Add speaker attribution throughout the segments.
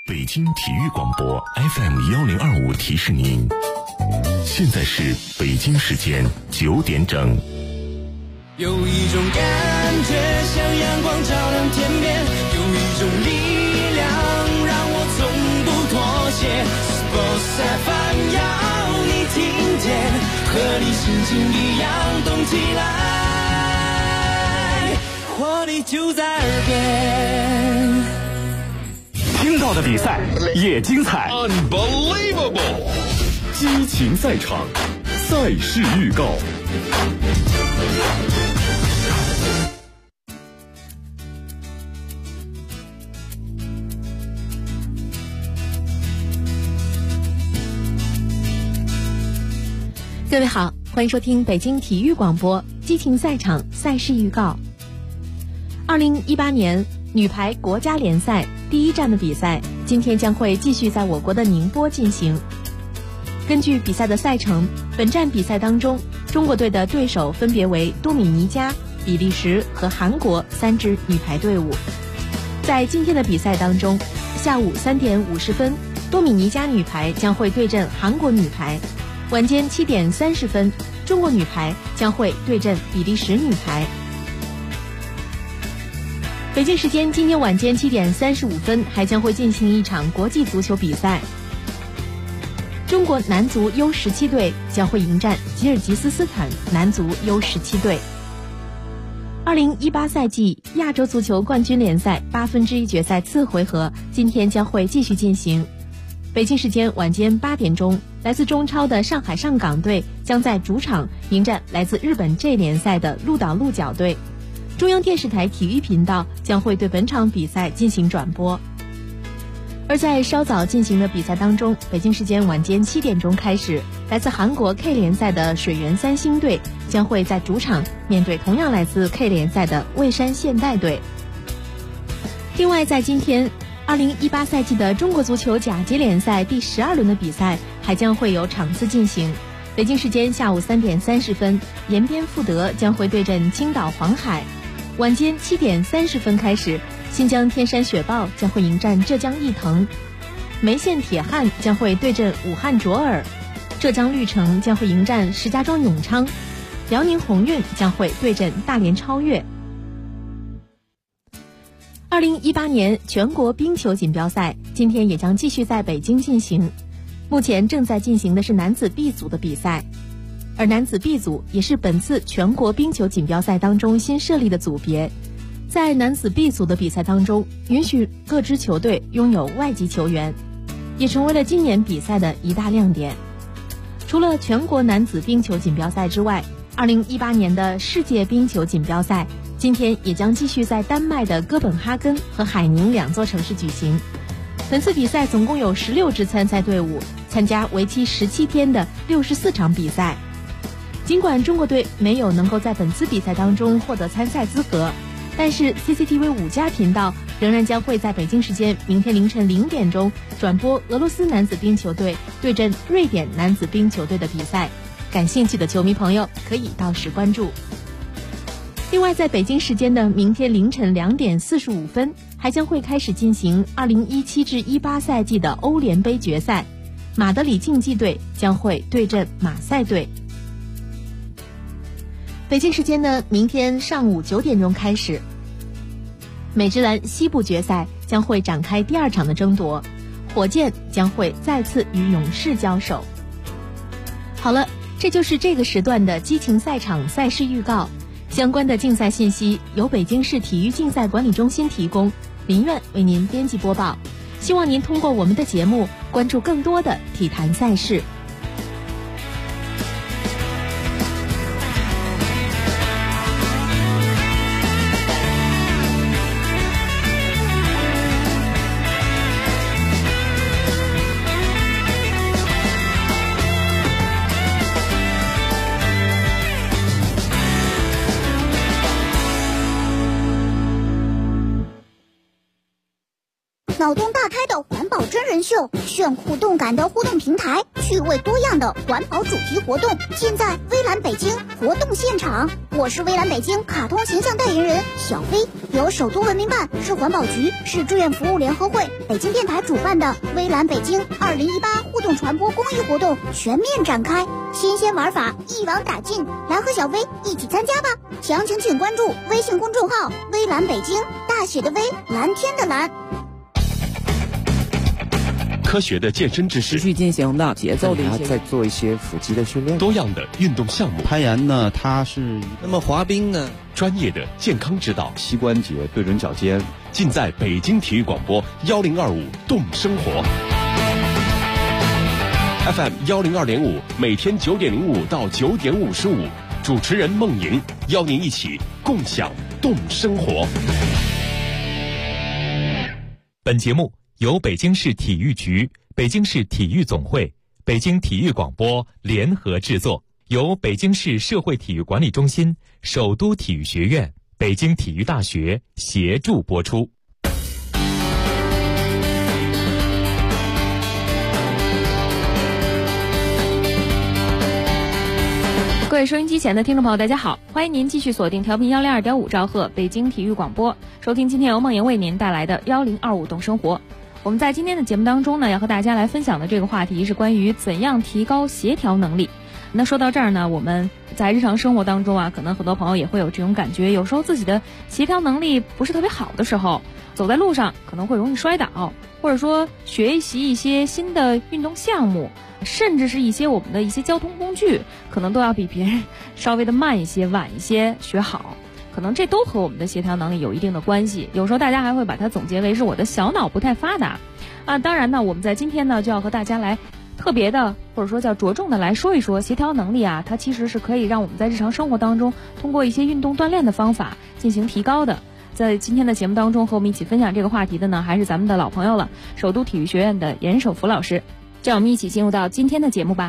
Speaker 1: 北京体育广播 FM1025提示您，现在是北京时间9点整。
Speaker 2: 有一种感觉像阳光照亮天边，有一种力量让我从不妥协。Sports FM 要你听见，和你心情一样动起来，活力就在耳边。
Speaker 3: 听到的比赛也精彩
Speaker 4: Unbelievable
Speaker 3: 激情赛场，赛事预告。
Speaker 5: 各位好，欢迎收听北京体育广播激情赛场赛事预告。2018年女排国家联赛第一站的比赛今天将会继续在我国的宁波进行。根据比赛的赛程，本站比赛当中，中国队的对手分别为多米尼加、比利时和韩国3支女排队伍。在今天的比赛当中，下午3点50分，多米尼加女排将会对阵韩国女排；晚间7点30分，中国女排将会对阵比利时女排。北京时间今天晚间7点35分，还将会进行一场国际足球比赛。中国男足 U17 队将会迎战吉尔吉斯斯坦男足 U17 队。2018赛季亚洲足球冠军联赛1/8决赛次回合今天将会继续进行。北京时间晚间8点钟，来自中超的上海上港队将在主场迎战来自日本 J 联赛的鹿岛鹿角队。中央电视台体育频道将会对本场比赛进行转播。而在稍早进行的比赛当中，北京时间晚间7点钟开始，来自韩国 K 联赛的水原三星队将会在主场面对同样来自 K 联赛的蔚山现代队。另外，在今天2018赛季的中国足球甲级联赛第12轮的比赛还将会有场次进行。北京时间下午3点30分，延边富德将会对阵青岛黄海。晚间7点30分开始，新疆天山雪豹将会迎战浙江毅腾，梅县铁汉将会对阵武汉卓尔，浙江绿城将会迎战石家庄永昌，辽宁宏运将会对阵大连超越。2018年全国冰球锦标赛今天也将继续在北京进行，目前正在进行的是男子 B 组的比赛。而男子 B 组也是本次全国冰球锦标赛当中新设立的组别，在男子 B 组的比赛当中，允许各支球队拥有外籍球员，也成为了今年比赛的一大亮点。除了全国男子冰球锦标赛之外，2018年的世界冰球锦标赛今天也将继续在丹麦的哥本哈根和海宁2座城市举行。本次比赛总共有16支参赛队伍参加为期17天的64场比赛。尽管中国队没有能够在本次比赛当中获得参赛资格，但是 CCTV 5+频道仍然将会在北京时间明天凌晨0点钟转播俄罗斯男子冰球队对阵瑞典男子冰球队的比赛，感兴趣的球迷朋友可以到时关注。另外，在北京时间的明天凌晨2点45分，还将会开始进行2017至18赛季的欧联杯决赛，马德里竞技队将会对阵马赛队。北京时间呢，明天上午9点钟开始，美职篮西部决赛将会展开第2场的争夺，火箭将会再次与勇士交手。好了，这就是这个时段的激情赛场赛事预告。相关的竞赛信息由北京市体育竞赛管理中心提供，林苑为您编辑播报。希望您通过我们的节目关注更多的体坛赛事。
Speaker 6: 脑洞大开的环保真人秀，炫酷动感的互动平台，趣味多样的环保主题活动，尽在微蓝北京活动现场。我是微蓝北京卡通形象代言人小飞。 由首都文明办、市环保局、市志愿服务联合会、北京电台主办的微蓝北京2018互动传播公益活动全面展开，新鲜玩法一网打尽，来和小薇一起参加吧！详情请关注微信公众号“微蓝北京”，大写的微，蓝天的蓝。
Speaker 1: 科学的健身知识，
Speaker 7: 持续进行的节奏的一些，
Speaker 8: 再做一些腹肌的训练，
Speaker 1: 多样的运动项目，
Speaker 8: 攀岩呢，它是
Speaker 9: 那么滑冰呢，
Speaker 1: 专业的健康指导，
Speaker 8: 膝关节对准脚尖，
Speaker 1: 尽在北京体育广播1025动生活 FM 102.5，每天9点05到9点55，主持人孟莹邀您一起共享动生活。
Speaker 10: 本节目由北京市体育局、北京市体育总会、北京体育广播联合制作，由北京市社会体育管理中心、首都体育学院、北京体育大学协助播出。
Speaker 5: 各位收音机前的听众朋友，大家好，欢迎您继续锁定调频102.5兆赫北京体育广播，收听今天由孟莹为您带来的1025动生活。我们在今天的节目当中呢，要和大家来分享的这个话题是关于怎样提高协调能力。那说到这儿呢，我们在日常生活当中啊，可能很多朋友也会有这种感觉，有时候自己的协调能力不是特别好的时候，走在路上可能会容易摔倒，或者说学习一些新的运动项目，甚至是一些我们的一些交通工具，可能都要比别人稍微的慢一些、晚一些学好。可能这都和我们的协调能力有一定的关系，有时候大家还会把它总结为是我的小脑不太发达啊。当然呢，我们在今天呢就要和大家来特别的或者说叫着重的来说一说协调能力啊，它其实是可以让我们在日常生活当中通过一些运动锻炼的方法进行提高的。在今天的节目当中和我们一起分享这个话题的呢，还是咱们的老朋友了，首都体育学院的严守福老师。这样我们一起进入到今天的节目吧。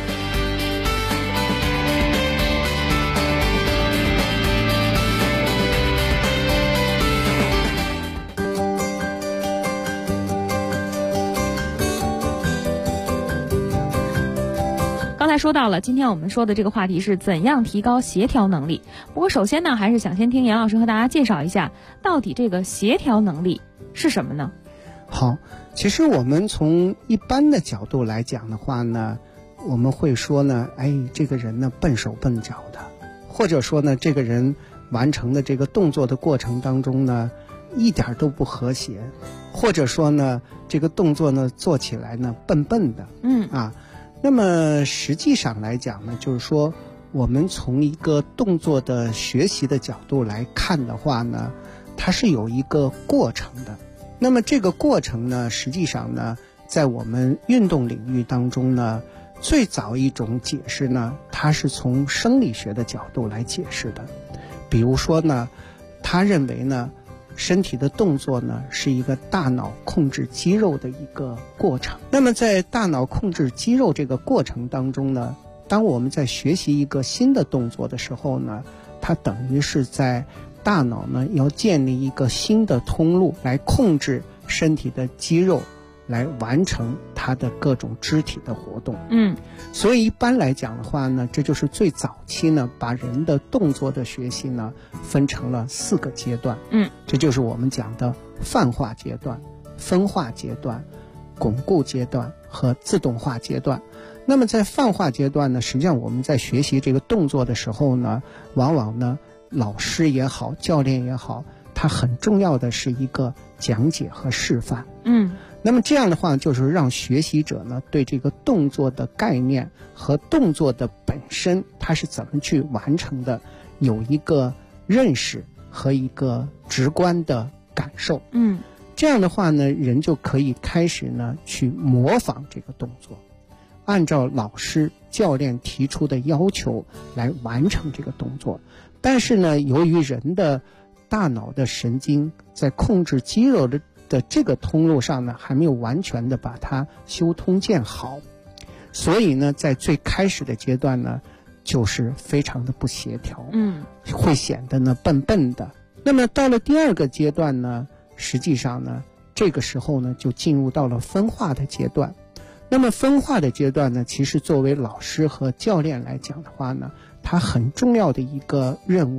Speaker 5: 刚才说到了，今天我们说的这个话题是怎样提高协调能力。不过首先呢，还是想先听严老师和大家介绍一下，到底这个协调能力是什么呢？
Speaker 11: 好，其实我们从一般的角度来讲的话呢，我们会说呢，这个人呢笨手笨脚的，或者说呢，这个人完成的这个动作的过程当中呢，一点都不和谐，或者说呢，这个动作呢做起来呢笨笨的，那么实际上来讲呢，就是说我们从一个动作的学习的角度来看的话呢，它是有一个过程的。那么这个过程呢，实际上呢，在我们运动领域当中呢，最早一种解释呢，它是从生理学的角度来解释的。比如说呢，他认为呢，身体的动作呢是一个大脑控制肌肉的一个过程。那么在大脑控制肌肉这个过程当中呢，当我们在学习一个新的动作的时候呢，它等于是在大脑呢要建立一个新的通路来控制身体的肌肉，来完成它的各种肢体的活动。所以一般来讲的话呢，这就是最早期呢把人的动作的学习呢分成了4个阶段。这就是我们讲的泛化阶段、分化阶段、巩固阶段和自动化阶段。那么在泛化阶段呢，实际上我们在学习这个动作的时候呢，往往呢老师也好，教练也好，它很重要的是一个讲解和示范。那么这样的话，就是让学习者呢对这个动作的概念和动作的本身它是怎么去完成的，有一个认识和一个直观的感受。这样的话呢，人就可以开始呢去模仿这个动作，按照老师教练提出的要求来完成这个动作。但是呢，由于人的大脑的神经在控制肌肉的这个通路上呢，还没有完全的把它修通建好，所以呢，在最开始的阶段呢，就是非常的不协调，会显得呢笨笨的。那么到了第2个阶段呢，实际上呢，这个时候呢，就进入到了分化的阶段。那么分化的阶段呢，其实作为老师和教练来讲的话呢，它很重要的一个任务，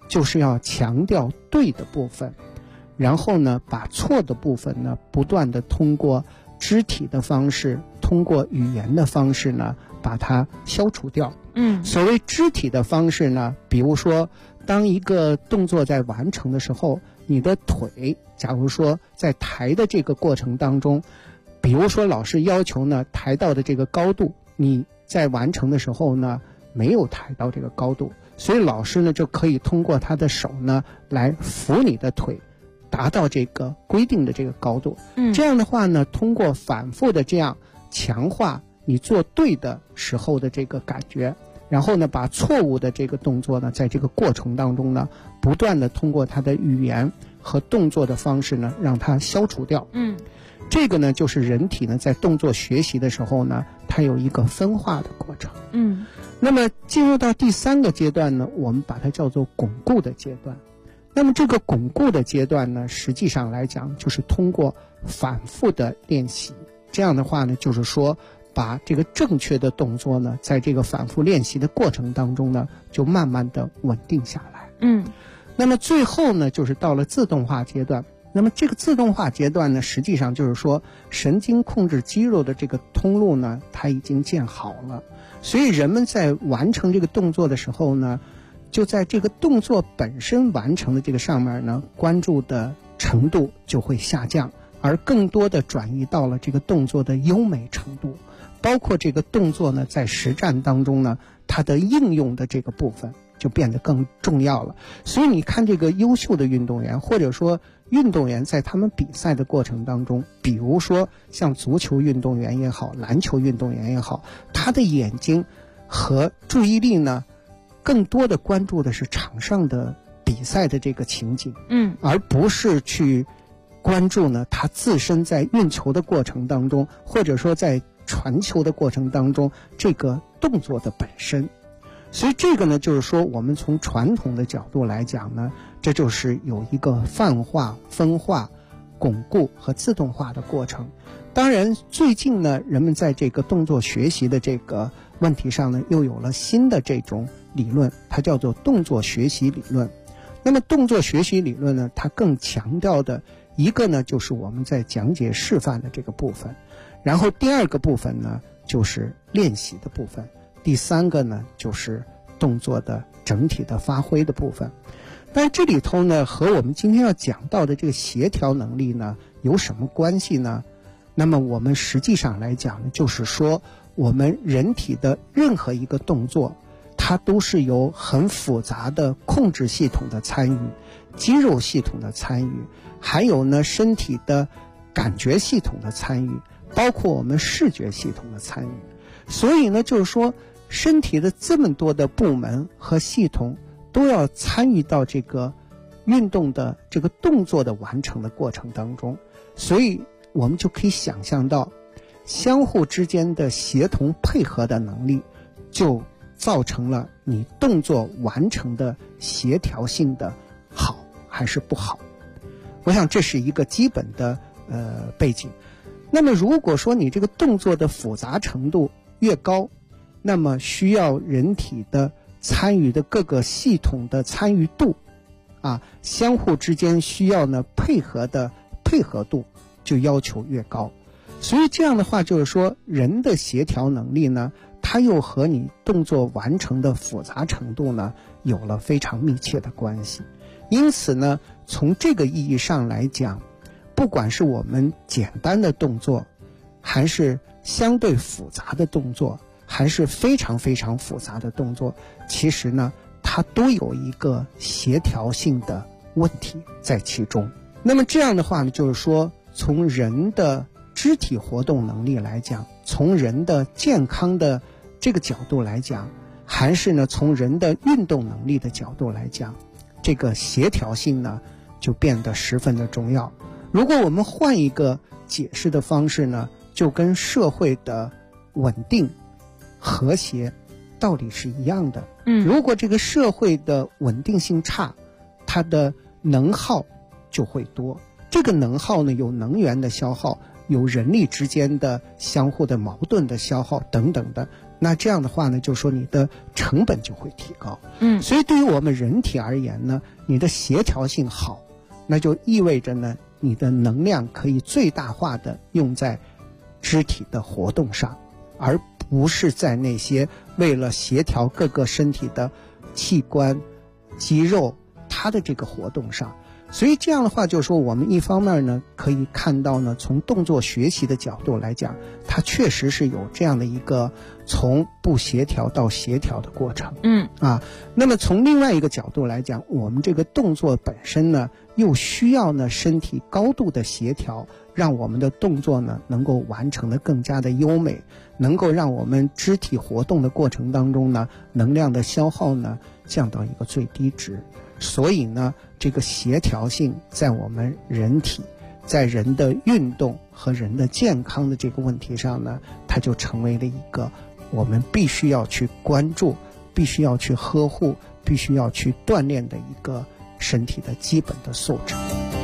Speaker 11: 就是要强调对的部分，然后呢把错的部分呢不断的通过肢体的方式，通过语言的方式呢把它消除掉。所谓肢体的方式呢，比如说当一个动作在完成的时候，你的腿假如说在抬的这个过程当中，比如说老师要求呢抬到的这个高度，你在完成的时候呢没有抬到这个高度，所以老师呢就可以通过他的手呢来扶你的腿达到这个规定的这个高度。这样的话呢，通过反复的这样强化你做对的时候的这个感觉，然后呢把错误的这个动作呢在这个过程当中呢不断的通过他的语言和动作的方式呢让它消除掉。这个呢就是人体呢在动作学习的时候呢它有一个分化的过程。那么进入到第3个阶段呢，我们把它叫做巩固的阶段。那么这个巩固的阶段呢，实际上来讲就是通过反复的练习，这样的话呢就是说把这个正确的动作呢在这个反复练习的过程当中呢就慢慢的稳定下来。那么最后呢就是到了自动化阶段。那么这个自动化阶段呢，实际上就是说神经控制肌肉的这个通路呢它已经建好了，所以人们在完成这个动作的时候呢，就在这个动作本身完成的这个上面呢，关注的程度就会下降，而更多的转移到了这个动作的优美程度，包括这个动作呢在实战当中呢它的应用的这个部分就变得更重要了。所以你看这个优秀的运动员，或者说运动员在他们比赛的过程当中，比如说像足球运动员也好，篮球运动员也好，他的眼睛和注意力呢更多的关注的是场上的比赛的这个情景，而不是去关注呢他自身在运球的过程当中，或者说在传球的过程当中这个动作的本身。所以这个呢就是说我们从传统的角度来讲呢，这就是有一个泛化、分化、巩固和自动化的过程。当然最近呢人们在这个动作学习的这个问题上呢又有了新的这种理论，它叫做动作学习理论。那么动作学习理论呢，它更强调的一个呢就是我们在讲解示范的这个部分，然后第2个部分呢就是练习的部分，第3个呢就是动作的整体的发挥的部分。但这里头呢和我们今天要讲到的这个协调能力呢有什么关系呢？那么我们实际上来讲呢，就是说我们人体的任何一个动作，它都是由很复杂的控制系统的参与，肌肉系统的参与，还有呢身体的感觉系统的参与，包括我们视觉系统的参与。所以呢就是说身体的这么多的部门和系统都要参与到这个运动的这个动作的完成的过程当中，所以我们就可以想象到相互之间的协同配合的能力，就造成了你动作完成的协调性的好还是不好。我想这是一个基本的背景。那么如果说你这个动作的复杂程度越高，那么需要人体的参与的各个系统的参与度相互之间需要呢配合的配合度就要求越高。所以这样的话就是说人的协调能力呢，它又和你动作完成的复杂程度呢有了非常密切的关系。因此呢从这个意义上来讲，不管是我们简单的动作，还是相对复杂的动作，还是非常非常复杂的动作，其实呢它都有一个协调性的问题在其中。那么这样的话呢，就是说从人的肢体活动能力来讲，从人的健康的这个角度来讲，还是呢从人的运动能力的角度来讲，这个协调性呢就变得十分的重要。如果我们换一个解释的方式呢，就跟社会的稳定和谐道理是一样的。如果这个社会的稳定性差，它的能耗就会多。这个能耗呢，有能源的消耗，有人力之间的相互的矛盾的消耗等等的， 那这样的话呢，就说你的成本就会提高。所以对于我们人体而言呢，你的协调性好，那就意味着呢，你的能量可以最大化的用在肢体的活动上，而不是在那些为了协调各个身体的器官、肌肉它的这个活动上。所以这样的话，就是说我们一方面呢可以看到呢，从动作学习的角度来讲，它确实是有这样的一个从不协调到协调的过程。那么从另外一个角度来讲，我们这个动作本身呢，又需要呢身体高度的协调，让我们的动作呢能够完成的更加的优美，能够让我们肢体活动的过程当中呢，能量的消耗呢降到一个最低值。所以呢，这个协调性在我们人体，在人的运动和人的健康的这个问题上呢，它就成为了一个我们必须要去关注、必须要去呵护、必须要去锻炼的一个身体的基本的素质。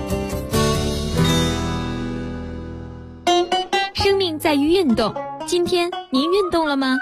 Speaker 9: 生命在于运动，今天您运动了吗？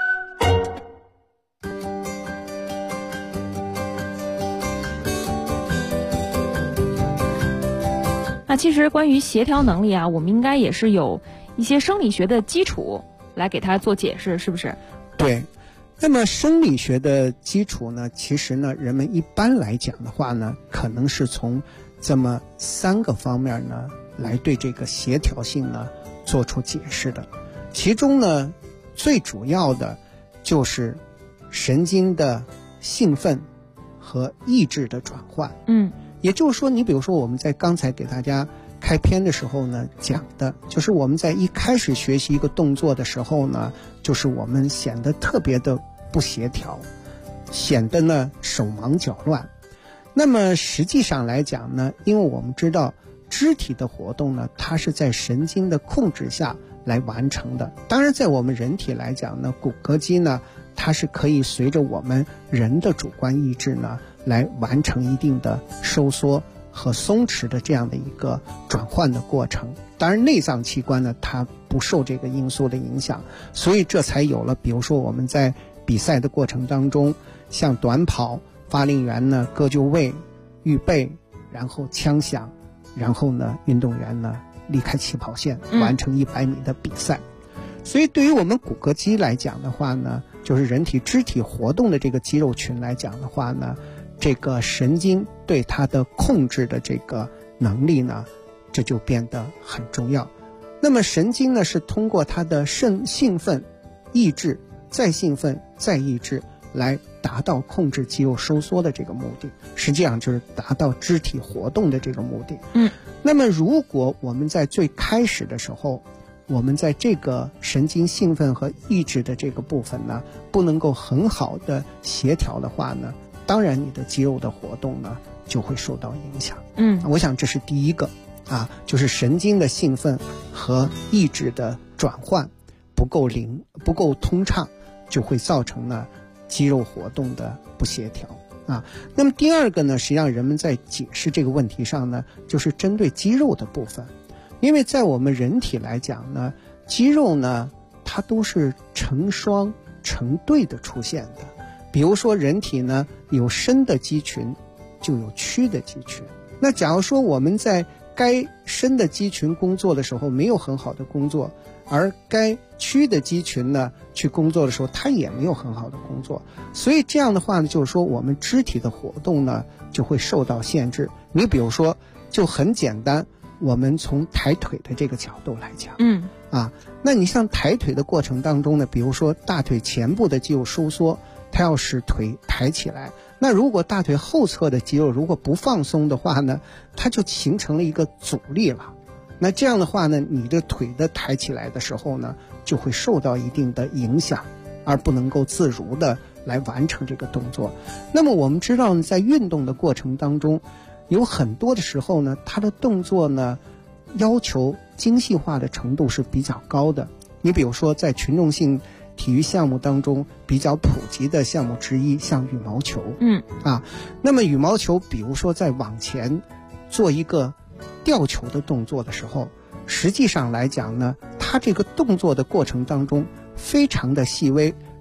Speaker 12: 那其实关于协调能力啊，我们应该也是有一些生理学的基础来给它做解释，是不是？
Speaker 11: 对。那么生理学的基础呢，其实呢，人们一般来讲的话呢，可能是从这么3个方面呢，来对这个协调性呢做出解释的。其中呢，最主要的就是神经的兴奋和意志的转换。也就是说，你比如说我们在刚才给大家开篇的时候呢讲的，就是我们在一开始学习一个动作的时候呢，就是我们显得特别的不协调，显得呢手忙脚乱。那么实际上来讲呢，因为我们知道肢体的活动呢，它是在神经的控制下来完成的。当然在我们人体来讲呢，骨骼肌呢，它是可以随着我们人的主观意志呢来完成一定的收缩和松弛的这样的一个转换的过程。当然内脏器官呢，它不受这个因素的影响，所以这才有了比如说我们在比赛的过程当中，像短跑，发令员呢各就位预备，然后枪响，然后呢运动员呢离开起跑线，完成100米的比赛。所以对于我们骨骼肌来讲的话呢，就是人体肢体活动的这个肌肉群来讲的话呢，这个神经对它的控制的这个能力呢，这就变得很重要。那么神经呢，是通过它的兴奋、抑制、再兴奋、再抑制，来达到控制肌肉收缩的这个目的，实际上就是达到肢体活动的这个目的。那么如果我们在最开始的时候，我们在这个神经兴奋和抑制的这个部分呢，不能够很好的协调的话呢，当然你的肌肉的活动呢就会受到影响。我想这是第一个啊，就是神经的兴奋和意志的转换不够通畅，就会造成呢肌肉活动的不协调啊。那么第二个呢，实际上人们在解释这个问题上呢，就是针对肌肉的部分。因为在我们人体来讲呢，肌肉呢它都是成双成对的出现的。比如说人体呢有伸的肌群，就有屈的肌群。那假如说我们在该伸的肌群工作的时候没有很好的工作，而该屈的肌群呢去工作的时候，它也没有很好的工作。所以这样的话呢，就是说我们肢体的活动呢就会受到限制。你比如说就很简单，我们从抬腿的这个角度来讲，那你像抬腿的过程当中呢，比如说大腿前部的肌肉收缩，它要使腿抬起来。那如果大腿后侧的肌肉如果不放松的话呢，它就形成了一个阻力了。那这样的话呢，你的腿的抬起来的时候呢，就会受到一定的影响，而不能够自如的来完成这个动作。那么我们知道呢，在运动的过程当中，有很多的时候呢，它的动作呢要求精细化的程度是比较高的。你比如说在群众性体育项目当中比较普及的项目之一，像羽毛球。那么羽毛球比如说在往前做一个吊球的动作的时候，实际上来讲呢，它这个动作的过程当中非常的细微，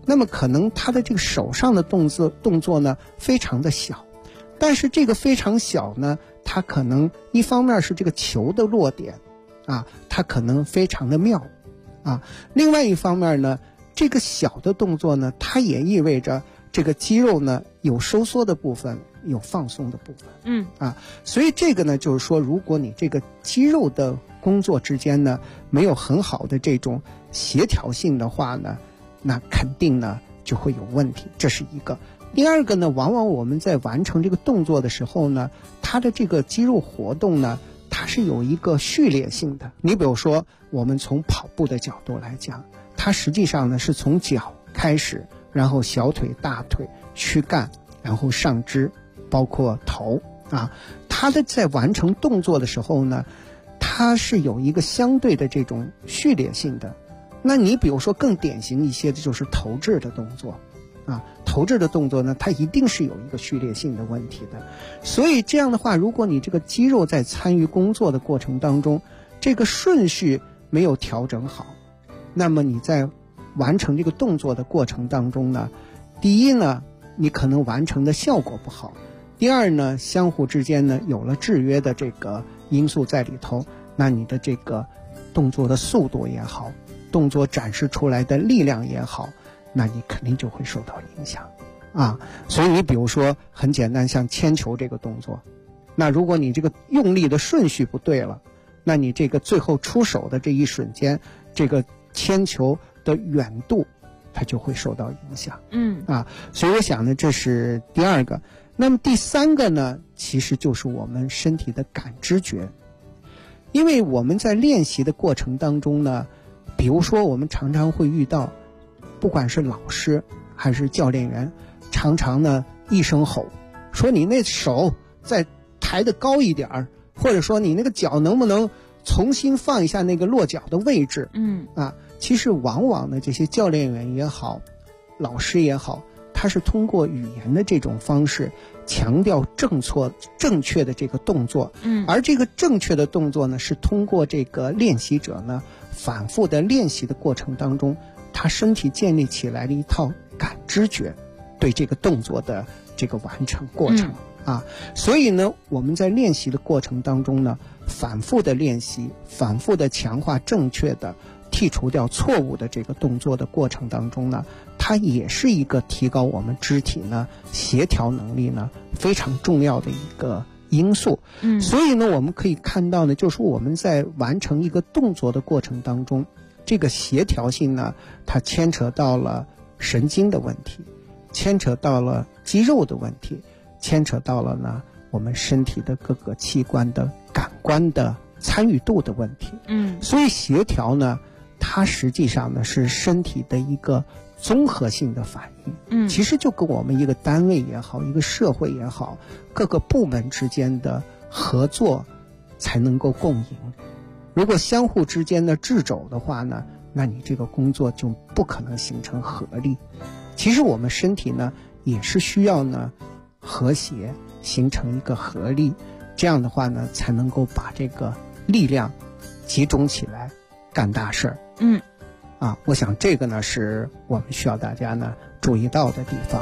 Speaker 11: 那么可能他的这个手上的动作呢非常的小，但是这个非常小呢，它可能一方面是这个球的落点啊，它可能非常的妙啊，另外一方面呢，这个小的动作呢，它也意味着这个肌肉呢有收缩的部分，有放松的部分，所以这个呢就是说，如果你这个肌肉的工作之间呢没有很好的这种协调性的话呢，那肯定呢就会有问题，这是一个。第二个呢，往往我们在完成这个动作的时候呢，它的这个肌肉活动呢，它是有一个序列性的。你比如说，我们从跑步的角度来讲，它实际上呢是从脚开始，然后小腿、大腿、躯干，然后上肢，包括头啊，它的在完成动作的时候呢，它是有一个相对的这种序列性的。那你比如说更典型一些的就是投掷的动作啊，投掷的动作呢，它一定是有一个序列性的问题的。所以这样的话，如果你这个肌肉在参与工作的过程当中，这个顺序没有调整好，那么你在完成这个动作的过程当中呢，第一呢，你可能完成的效果不好；第二呢，相互之间呢有了制约的这个因素在里头，那你的这个动作的速度也好，动作展示出来的力量也好，那你肯定就会受到影响啊。所以你比如说很简单，像铅球这个动作，那如果你这个用力的顺序不对了，那你这个最后出手的这一瞬间，这个铅球的远度它就会受到影响。所以我想呢，这是第二个。那么第三个呢，其实就是我们身体的感知觉。因为我们在练习的过程当中呢，比如说我们常常会遇到，不管是老师还是教练员，常常呢一声吼说你那手再抬得高一点儿，或者说你那个脚能不能重新放一下那个落脚的位置。其实往往呢这些教练员也好，老师也好，他是通过语言的这种方式强调正确的这个动作，而这个正确的动作呢，是通过这个练习者呢反复的练习的过程当中，他身体建立起来的一套感知觉，对这个动作的这个完成过程所以呢，我们在练习的过程当中呢，反复的练习，反复的强化正确的，剔除掉错误的这个动作的过程当中呢，它也是一个提高我们肢体呢协调能力呢非常重要的一个因素。所以呢，我们可以看到呢，就是我们在完成一个动作的过程当中，这个协调性呢，它牵扯到了神经的问题，牵扯到了肌肉的问题，牵扯到了呢我们身体的各个器官的感官的参与度的问题。所以协调呢，它实际上呢是身体的一个综合性的反应。其实就跟我们一个单位也好，一个社会也好，各个部门之间的合作才能够共赢。如果相互之间的掣肘的话呢，那你这个工作就不可能形成合力。其实我们身体呢也是需要呢和谐，形成一个合力，这样的话呢才能够把这个力量集中起来干大事儿。我想这个呢是我们需要大家呢注意到的地方。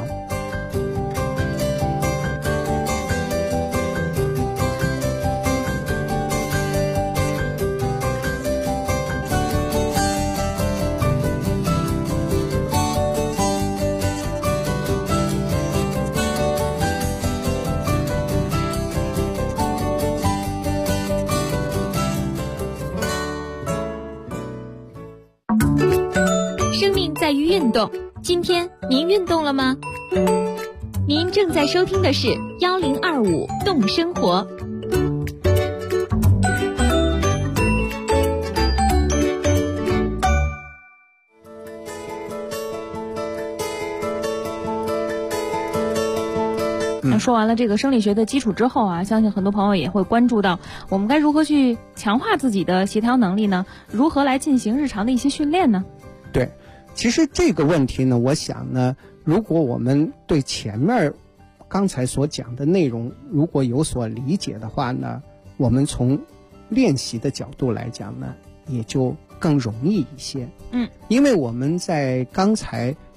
Speaker 9: 生命在于运动，今天您运动了吗？您正在收听的是1025动生活。
Speaker 12: 说完了这个生理学的基础之后啊，相信很多朋友也会关注到我们该如何去强化自己的协调能力呢？如何来进行日常的一些训练呢？
Speaker 11: 对，其实这个问题呢，我想呢，如果我们对前面刚才所讲的内容如果有所理解的话呢，我们从练习的角度来讲呢，也就更容易一些。因为我们在刚才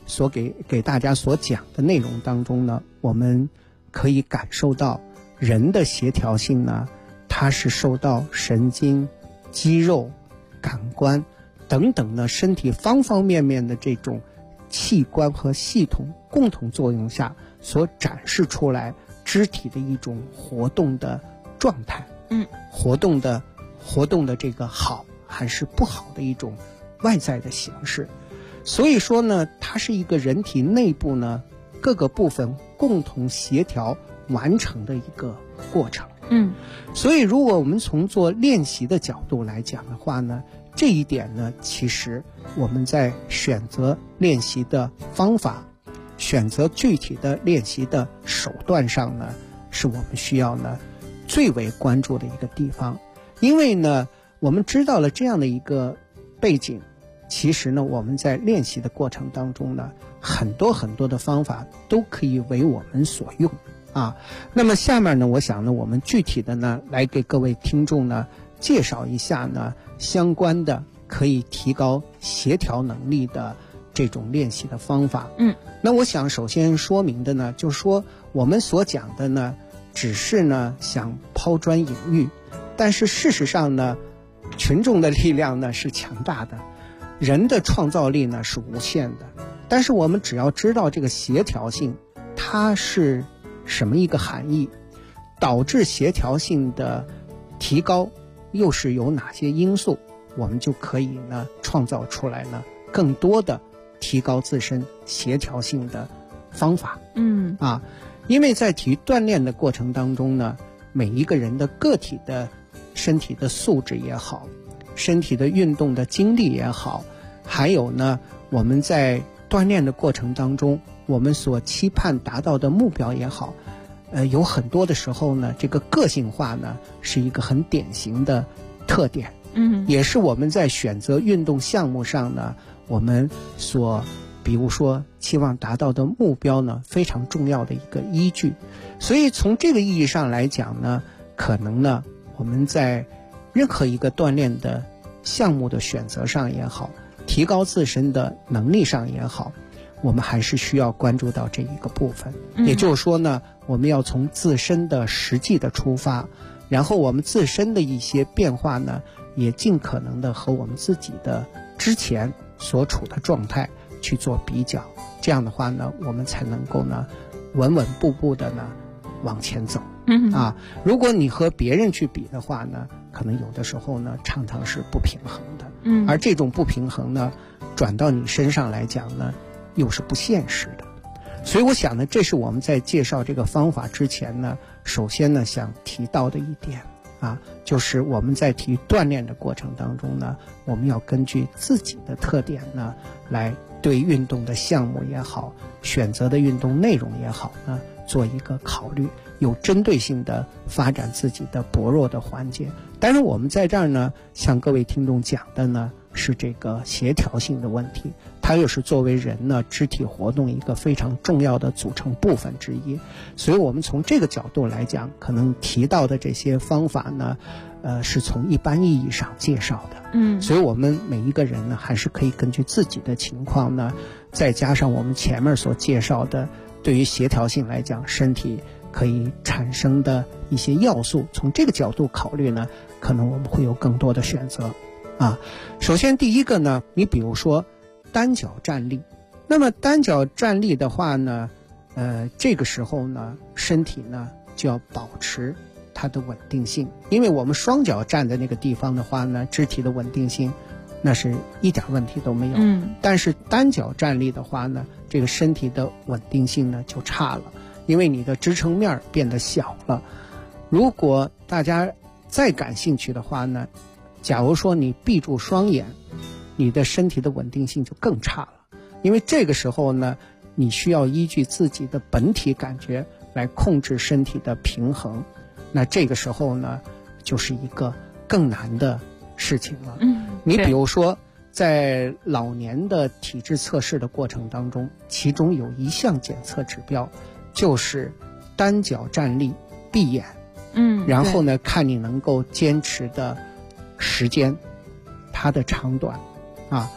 Speaker 11: 给大家所讲的内容当中呢，我们可以感受到人的协调性呢，它是受到神经、肌肉、感官等等的身体方方面面的这种器官和系统共同作用下所展示出来肢体的一种活动的状态，活动的这个好还是不好的一种外在的形式。所以说呢，它是一个人体内部呢各个部分共同协调完成的一个过程。所以如果我们从做练习的角度来讲的话呢，这一点呢，其实我们在选择练习的方法，选择具体的练习的手段上呢，是我们需要呢最为关注的一个地方。因为呢，我们知道了这样的一个背景，其实呢，我们在练习的过程当中呢，很多的方法都可以为我们所用啊。那么下面呢，我想呢，我们具体的呢，来给各位听众呢介绍一下呢相关的可以提高协调能力的这种练习的方法。那我想首先说明的呢，就是说我们所讲的呢，只是呢想抛砖引玉，但是事实上呢，群众的力量呢是强大的，人的创造力呢是无限的。但是我们只要知道这个协调性它是什么一个含义，导致协调性的提高又是有哪些因素，我们就可以呢创造出来呢更多的提高自身协调性的方法。因为在体育锻炼的过程当中呢，每一个人的个体的身体的素质也好，身体的运动的经历也好，还有呢我们在锻炼的过程当中我们所期盼达到的目标也好，有很多的时候呢，这个个性化呢是一个很典型的特点。也是我们在选择运动项目上呢，我们所比如说期望达到的目标呢，非常重要的一个依据。所以从这个意义上来讲呢，可能呢我们在任何一个锻炼的项目的选择上也好，提高自身的能力上也好，我们还是需要关注到这一个部分。也就是说呢，我们要从自身的实际的出发，然后我们自身的一些变化呢，也尽可能的和我们自己的之前所处的状态去做比较。这样的话呢，我们才能够呢稳稳步步的呢往前走。如果你和别人去比的话呢，可能有的时候呢常常是不平衡的。而这种不平衡呢，转到你身上来讲呢，又是不现实的。所以我想呢，这是我们在介绍这个方法之前呢，首先呢想提到的一点就是我们在体育锻炼的过程当中呢，我们要根据自己的特点呢，来对运动的项目也好，选择的运动内容也好呢，做一个考虑，有针对性的发展自己的薄弱的环节。当然我们在这儿呢向各位听众讲的呢是这个协调性的问题，它又是作为人呢肢体活动一个非常重要的组成部分之一。所以我们从这个角度来讲，可能提到的这些方法呢是从一般意义上介绍的。所以我们每一个人呢还是可以根据自己的情况呢，再加上我们前面所介绍的对于协调性来讲身体可以产生的一些要素，从这个角度考虑呢，可能我们会有更多的选择。首先第一个呢，你比如说单脚站立。那么单脚站立的话呢，这个时候呢，身体呢就要保持它的稳定性。因为我们双脚站在那个地方的话呢，肢体的稳定性那是一点问题都没有。但是单脚站立的话呢，这个身体的稳定性呢就差了，因为你的支撑面变得小了。如果大家再感兴趣的话呢，假如说你闭住双眼，你的身体的稳定性就更差了。因为这个时候呢，你需要依据自己的本体感觉来控制身体的平衡，那这个时候呢就是一个更难的事情了。你比如说在老年的体质测试的过程当中，其中有一项检测指标就是单脚站立闭眼，然后呢看你能够坚持的时间它的长短。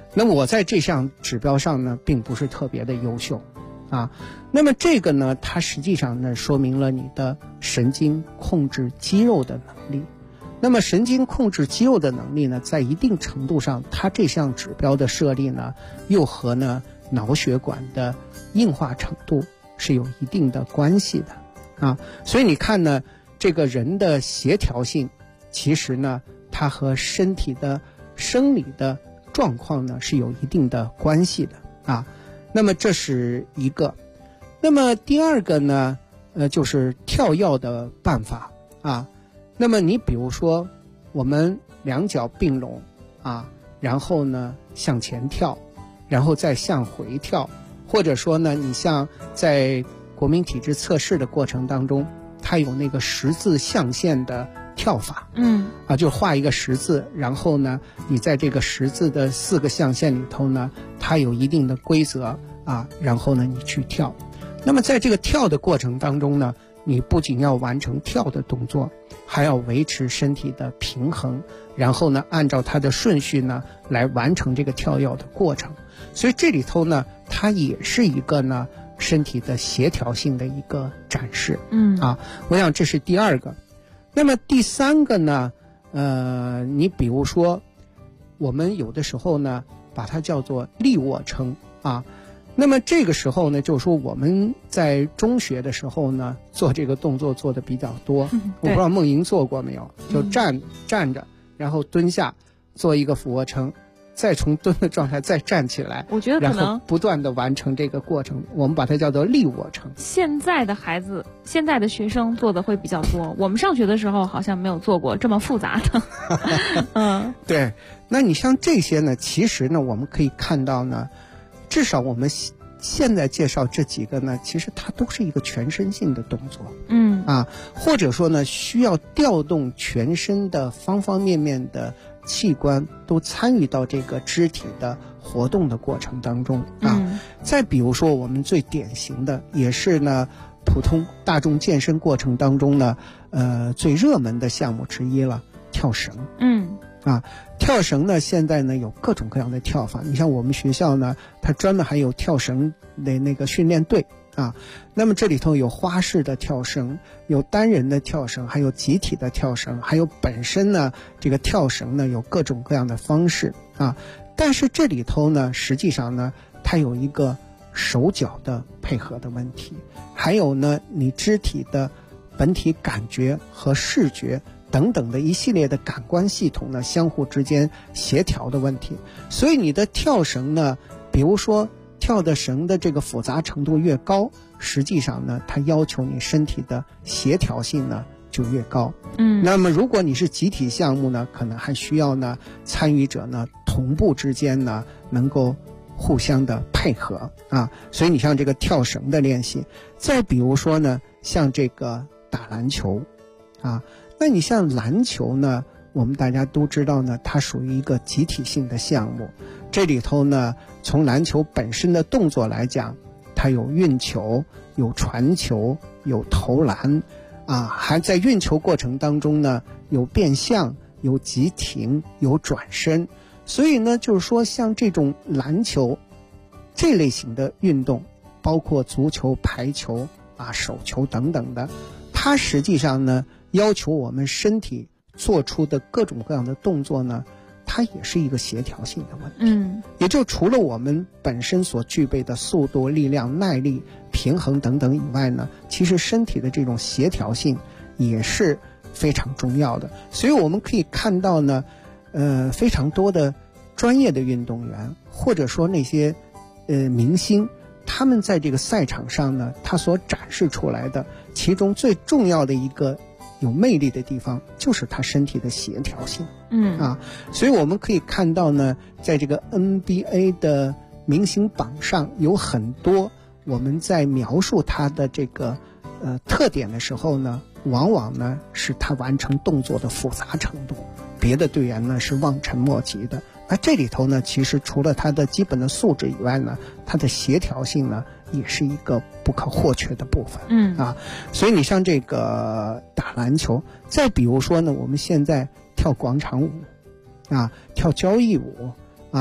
Speaker 11: 那么我在这项指标上呢，并不是特别的优秀啊。那么这个呢，它实际上呢，说明了你的神经控制肌肉的能力。那么神经控制肌肉的能力呢，在一定程度上，它这项指标的设立呢，又和呢脑血管的硬化程度是有一定的关系的啊。所以你看呢，这个人的协调性，其实呢，它和身体的生理的状况呢是有一定的关系的啊。那么这是一个。那么第二个呢，就是跳跃的办法啊。那么你比如说，我们两脚并拢啊，然后呢向前跳，然后再向回跳，或者说呢，你像在国民体质测试的过程当中，它有那个十字象限的跳法，就画一个十字，然后呢，你在这个十字的4个象限里头呢，它有一定的规则啊，然后呢你去跳。那么在这个跳的过程当中呢，你不仅要完成跳的动作，还要维持身体的平衡，然后呢按照它的顺序呢来完成这个跳跃的过程。所以这里头呢，它也是一个呢身体的协调性的一个展示。我想这是第二个。那么第三个呢，你比如说我们有的时候呢把它叫做立卧撑啊。那么这个时候呢，就是说我们在中学的时候呢做这个动作做的比较多，我不知道梦莹做过没有，就站着，然后蹲下做一个俯卧撑，再从蹲的状态再站起来，
Speaker 12: 我觉得可能
Speaker 11: 然后不断的完成这个过程，我们把它叫做立卧撑。
Speaker 12: 现在的孩子，现在的学生做的会比较多，我们上学的时候好像没有做过这么复杂的。
Speaker 11: 对，那你像这些呢，其实呢我们可以看到呢，至少我们现在介绍这几个呢，其实它都是一个全身性的动作，或者说呢，需要调动全身的方方面面的器官都参与到这个肢体的活动的过程当中啊。再比如说，我们最典型的，也是呢普通大众健身过程当中呢，最热门的项目之一了，跳绳。跳绳呢，现在呢有各种各样的跳法。你像我们学校呢，它专门还有跳绳的那个训练队啊。那么这里头有花式的跳绳，有单人的跳绳，还有集体的跳绳，还有本身呢这个跳绳呢有各种各样的方式啊。但是这里头呢，实际上呢，它有一个手脚的配合的问题，还有呢你肢体的本体感觉和视觉等等的一系列的感官系统呢相互之间协调的问题。所以你的跳绳呢，比如说跳的绳的这个复杂程度越高，实际上呢它要求你身体的协调性呢就越高。那么如果你是集体项目呢，可能还需要呢参与者呢同步之间呢能够互相的配合啊。所以你像这个跳绳的练习，再比如说呢像这个打篮球啊。那你像篮球呢，我们大家都知道呢，它属于一个集体性的项目。这里头呢，从篮球本身的动作来讲，它有运球，有传球，有投篮啊，还在运球过程当中呢，有变向，有急停，有转身。所以呢，就是说像这种篮球这类型的运动，包括足球、排球啊、手球等等的，它实际上呢要求我们身体做出的各种各样的动作呢，它也是一个协调性的问题。也就除了我们本身所具备的速度、力量、耐力、平衡等等以外呢，其实身体的这种协调性也是非常重要的。所以我们可以看到呢，非常多的专业的运动员，或者说那些明星，他们在这个赛场上呢，他所展示出来的其中最重要的一个有魅力的地方，就是他身体的协调性。所以我们可以看到呢，在这个 NBA 的明星榜上，有很多我们在描述他的这个特点的时候呢，往往呢是他完成动作的复杂程度，别的队员呢是望尘莫及的。而这里头呢，其实除了他的基本的素质以外呢，他的协调性呢也是一个不可或缺的部分。所以你像这个打篮球，再比如说呢，我们现在跳广场舞啊，跳交谊舞啊，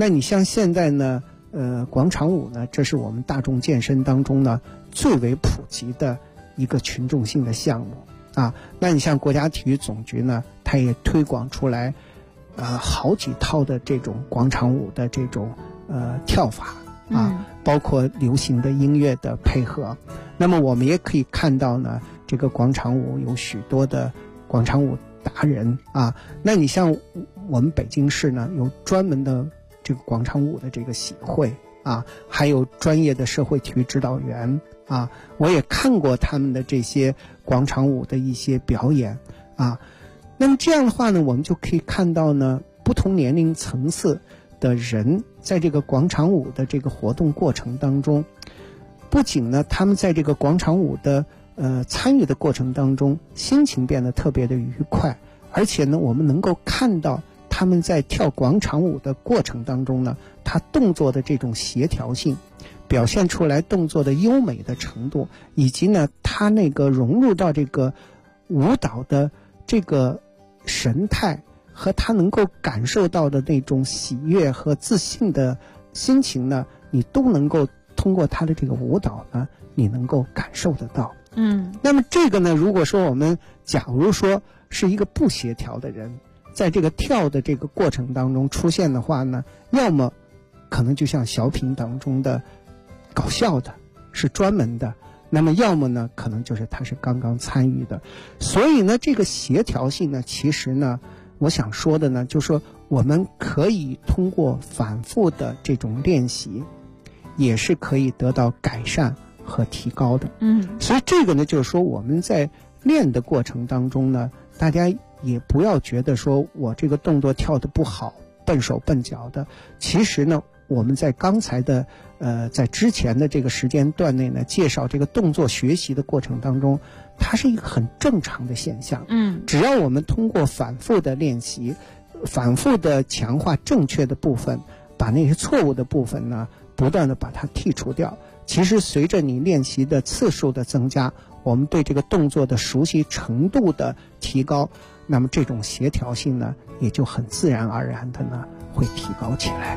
Speaker 11: 那你像现在呢，广场舞呢，这是我们大众健身当中呢最为普及的一个群众性的项目啊。那你像国家体育总局呢，它也推广出来好几套的这种广场舞的这种跳法啊，包括流行的音乐的配合。那么我们也可以看到呢，这个广场舞有许多的广场舞达人啊。那你像我们北京市呢，有专门的这个广场舞的这个协会啊，还有专业的社会体育指导员啊。我也看过他们的这些广场舞的一些表演啊。那么这样的话呢，我们就可以看到呢，不同年龄层次的人在这个广场舞的这个活动过程当中，不仅呢他们在这个广场舞的参与的过程当中心情变得特别的愉快，而且呢我们能够看到他们在跳广场舞的过程当中呢，他动作的这种协调性，表现出来动作的优美的程度，以及呢他那个融入到这个舞蹈的这个神态和他能够感受到的那种喜悦和自信的心情呢，你都能够通过他的这个舞蹈呢，你能够感受得到。那么这个呢，如果说我们假如说是一个不协调的人，在这个跳的这个过程当中出现的话呢，要么可能就像小品当中的搞笑的，是专门的，那么要么呢可能就是他是刚刚参与的。所以呢这个协调性呢，其实呢我想说的呢，就是说我们可以通过反复的这种练习，也是可以得到改善和提高的。所以这个呢，就是说我们在练的过程当中呢，大家也不要觉得说我这个动作跳得不好，笨手笨脚的。其实呢，我们在刚才的在之前的这个时间段内呢，介绍这个动作学习的过程当中，它是一个很正常的现象。只要我们通过反复的练习，反复的强化正确的部分，把那些错误的部分呢，不断的把它剔除掉。其实随着你练习的次数的增加，我们对这个动作的熟悉程度的提高，那么这种协调性呢，也就很自然而然的呢，会提高起来。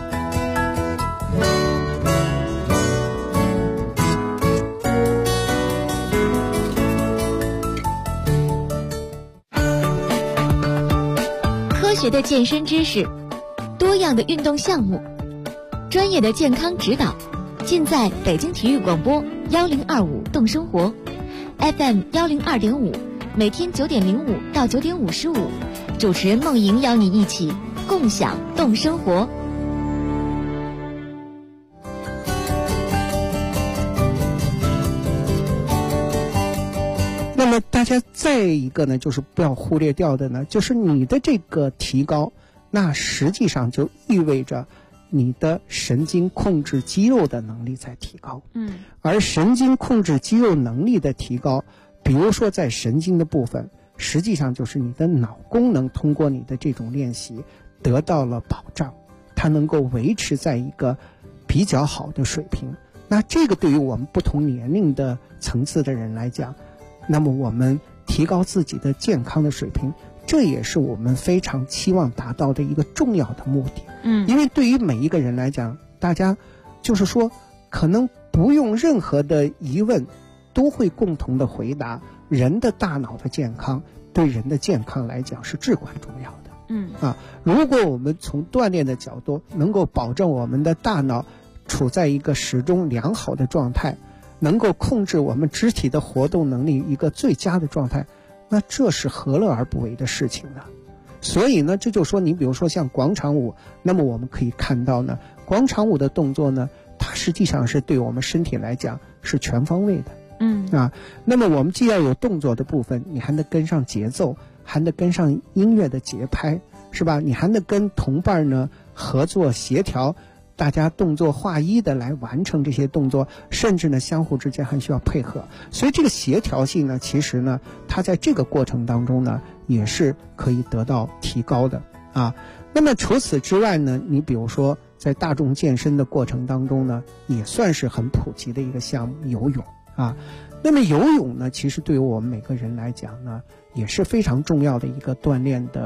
Speaker 9: 科学的健身知识，多样的运动项目，专业的健康指导，尽在北京体育广播1025动生活 FM 102.5，每天9点05到9点55，主持人梦莹邀你一起共享动生活。
Speaker 11: 那么大家再一个呢，就是不要忽略掉的呢，就是你的这个提高，那实际上就意味着你的神经控制肌肉的能力在提高。而神经控制肌肉能力的提高，比如说在神经的部分，实际上就是你的脑功能通过你的这种练习得到了保障，它能够维持在一个比较好的水平。那这个对于我们不同年龄的层次的人来讲，那么我们提高自己的健康的水平，这也是我们非常期望达到的一个重要的目的。因为对于每一个人来讲，大家就是说可能不用任何的疑问都会共同的回答，人的大脑的健康对人的健康来讲是至关重要的。如果我们从锻炼的角度能够保证我们的大脑处在一个始终良好的状态，能够控制我们肢体的活动能力一个最佳的状态，那这是何乐而不为的事情呢？所以呢，这就说你比如说像广场舞，那么我们可以看到呢，广场舞的动作呢，它实际上是对我们身体来讲是全方位的。那么我们既要有动作的部分，你还得跟上节奏，还得跟上音乐的节拍，是吧？你还得跟同伴呢合作协调，大家动作划一的来完成这些动作，甚至呢相互之间还需要配合。所以这个协调性呢，其实呢它在这个过程当中呢也是可以得到提高的啊。那么除此之外呢，你比如说在大众健身的过程当中呢，也算是很普及的一个项目，游泳啊。那么游泳呢，其实对于我们每个人来讲呢，也是非常重要的一个锻炼的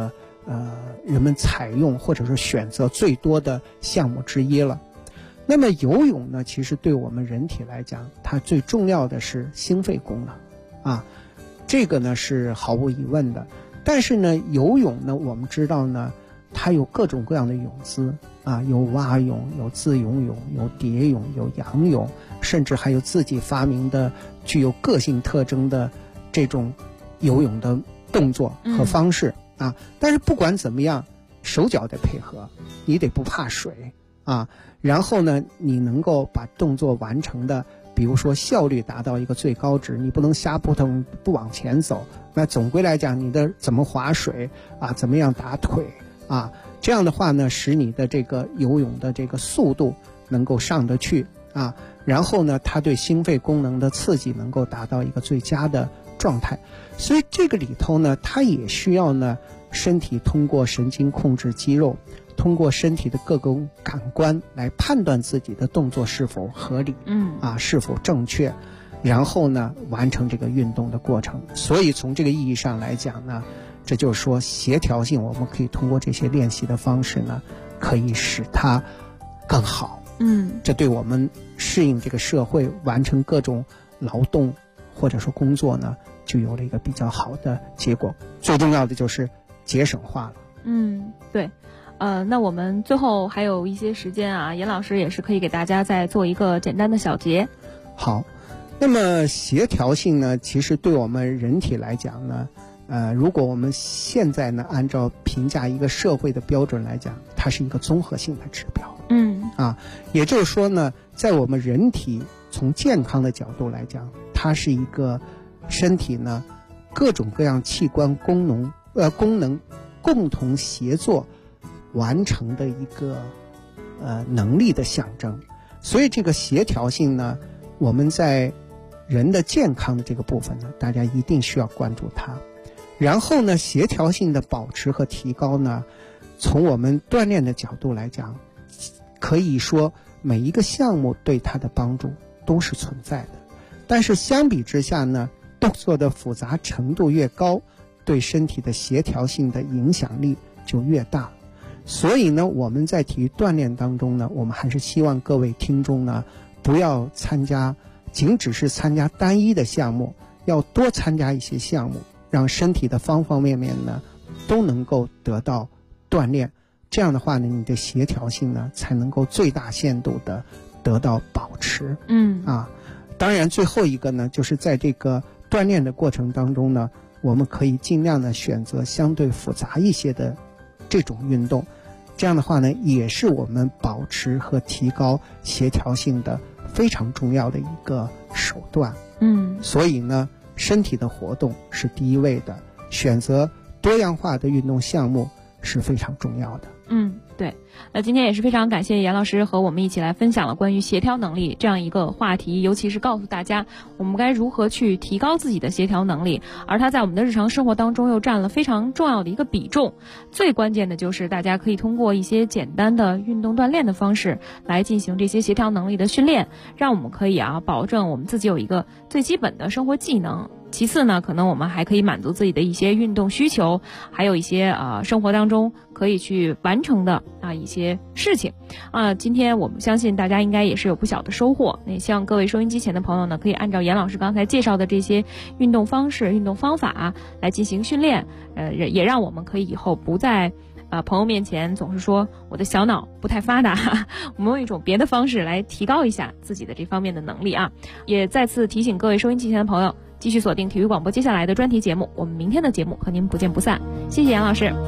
Speaker 11: 人们采用或者是选择最多的项目之一了。那么游泳呢，其实对我们人体来讲，它最重要的是心肺功能啊，这个呢是毫无疑问的。但是呢，游泳呢，我们知道呢，它有各种各样的泳姿啊，有蛙泳，有自由泳，有蝶泳，有仰泳，甚至还有自己发明的具有个性特征的这种游泳的动作和方式啊。但是不管怎么样，手脚得配合，你得不怕水啊。然后呢，你能够把动作完成的，比如说效率达到一个最高值，你不能瞎扑腾不往前走。那总归来讲，你的怎么划水啊，怎么样打腿啊，这样的话呢，使你的这个游泳的这个速度能够上得去啊。然后呢，它对心肺功能的刺激能够达到一个最佳的状态。所以这个里头呢，它也需要呢，身体通过神经控制肌肉，通过身体的各种感官来判断自己的动作是否合理，是否正确，然后呢，完成这个运动的过程。所以从这个意义上来讲呢，这就是说协调性，我们可以通过这些练习的方式呢，可以使它更好。这对我们适应这个社会，完成各种劳动或者说工作呢，就有了一个比较好的结果。最重要的就是节省化了。
Speaker 12: 对。那我们最后还有一些时间啊，严老师也是可以给大家再做一个简单的小结。
Speaker 11: 好，那么协调性呢，其实对我们人体来讲呢，如果我们现在呢按照评价一个社会的标准来讲，它是一个综合性的指标。也就是说呢，在我们人体从健康的角度来讲，它是一个身体呢各种各样器官功能共同协作完成的一个能力的象征。所以这个协调性呢，我们在人的健康的这个部分呢，大家一定需要关注它。然后呢，协调性的保持和提高呢，从我们锻炼的角度来讲，可以说每一个项目对它的帮助都是存在的。但是相比之下呢，动作的复杂程度越高，对身体的协调性的影响力就越大。所以呢，我们在体育锻炼当中呢，我们还是希望各位听众呢，不要仅只是参加单一的项目，要多参加一些项目，让身体的方方面面呢都能够得到锻炼。这样的话呢，你的协调性呢才能够最大限度的得到保持。当然最后一个呢，就是在这个锻炼的过程当中呢，我们可以尽量的选择相对复杂一些的这种运动，这样的话呢，也是我们保持和提高协调性的非常重要的一个手段。所以呢，身体的活动是第一位的，选择多样化的运动项目是非常重要的。
Speaker 12: 对。那今天也是非常感谢严老师和我们一起来分享了关于协调能力这样一个话题，尤其是告诉大家我们该如何去提高自己的协调能力，而它在我们的日常生活当中又占了非常重要的一个比重。最关键的就是大家可以通过一些简单的运动锻炼的方式来进行这些协调能力的训练，让我们可以保证我们自己有一个最基本的生活技能。其次呢，可能我们还可以满足自己的一些运动需求，还有一些生活当中可以去完成的一些事情。今天我们相信大家应该也是有不小的收获。那也希望各位收音机前的朋友呢，可以按照严老师刚才介绍的这些运动方式、运动方法来进行训练，也让我们可以以后不在朋友面前总是说我的小脑不太发达，我们用一种别的方式来提高一下自己的这方面的能力也再次提醒各位收音机前的朋友，继续锁定体育广播接下来的专题节目，我们明天的节目和您不见不散。谢谢杨老师。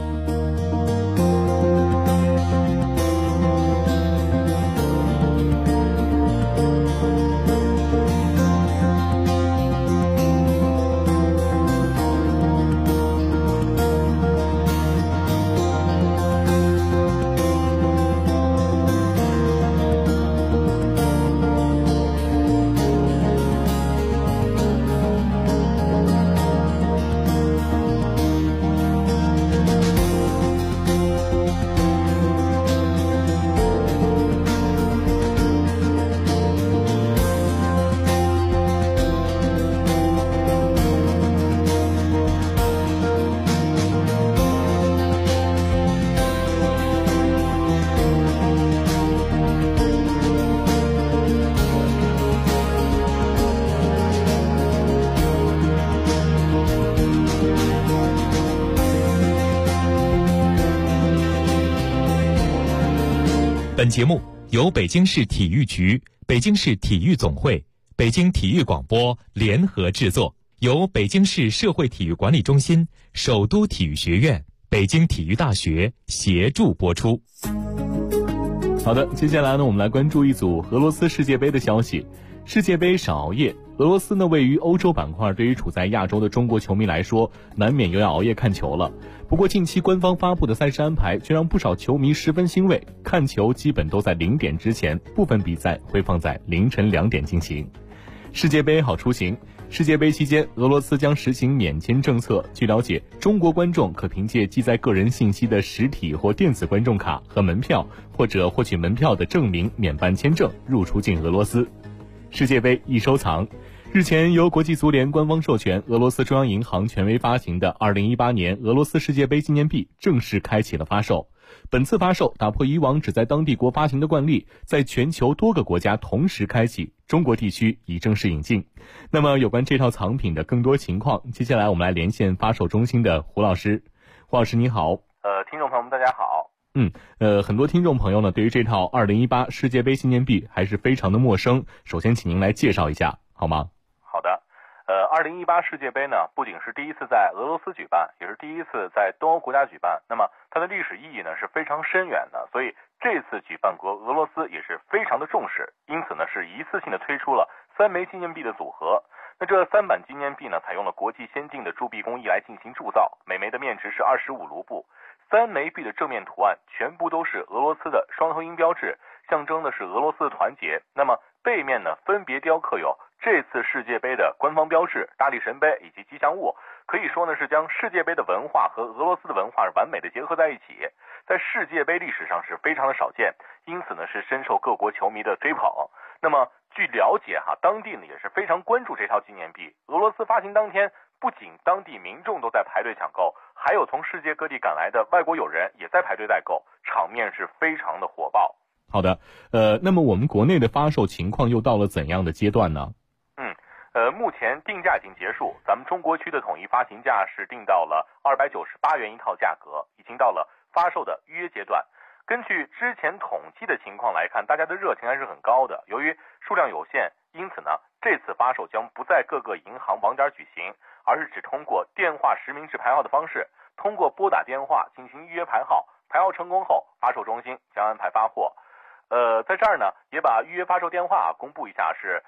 Speaker 10: 本节目由北京市体育局、北京市体育总会、北京体育广播联合制作，由北京市社会体育管理中心、首都体育学院、北京体育大学协助播出。
Speaker 13: 好的，接下来呢，我们来关注一组俄罗斯世界杯的消息。世界杯少熬夜，俄罗斯呢位于欧洲板块，对于处在亚洲的中国球迷来说，难免又要熬夜看球了。不过近期官方发布的赛事安排却让不少球迷十分欣慰，看球基本都在0点之前，部分比赛会放在凌晨2点进行。世界杯好出行。世界杯期间，俄罗斯将实行免签政策。据了解，中国观众可凭借记载个人信息的实体或电子观众卡和门票，或者获取门票的证明免办签证，入出境俄罗斯。世界杯易收藏。日前，由国际足联官方授权，俄罗斯中央银行权威发行的2018年俄罗斯世界杯纪念币正式开启了发售。本次发售打破以往只在当地国发行的惯例，在全球多个国家同时开启，中国地区已正式引进。那么有关这套藏品的更多情况，接下来我们来连线发售中心的胡老师。胡老师你好。
Speaker 14: 听众朋友们大家好。
Speaker 13: 很多听众朋友呢对于这套2018世界杯纪念币还是非常的陌生，首先请您来介绍一下好吗？
Speaker 14: 好的。2018世界杯呢，不仅是第一次在俄罗斯举办，也是第一次在东欧国家举办。那么它的历史意义呢是非常深远的，所以这次举办国俄罗斯也是非常的重视，因此呢是一次性的推出了3枚纪念币的组合。那这3版纪念币呢，采用了国际先进的铸币工艺来进行铸造，每枚的面值是25卢布。3枚币的正面图案全部都是俄罗斯的双头鹰标志，象征的是俄罗斯的团结。那么背面呢，分别雕刻有这次世界杯的官方标志、大力神杯以及吉祥物，可以说呢是将世界杯的文化和俄罗斯的文化完美的结合在一起，在世界杯历史上是非常的少见，因此呢是深受各国球迷的追捧。那么据了解当地呢也是非常关注这套纪念币。俄罗斯发行当天，不仅当地民众都在排队抢购，还有从世界各地赶来的外国友人也在排队代购，场面是非常的火爆。
Speaker 13: 好的，那么我们国内的发售情况又到了怎样的阶段呢？
Speaker 14: 目前定价已经结束，咱们中国区的统一发行价是定到了298元一套价格，已经到了发售的预约阶段。根据之前统计的情况来看，大家的热情还是很高的。由于数量有限，因此呢，这次发售将不在各个银行网点举行，而是只通过电话实名制排号的方式，通过拨打电话进行预约排号，排号成功后，发售中心将安排发货。在这儿呢，也把预约发售电话公布一下，是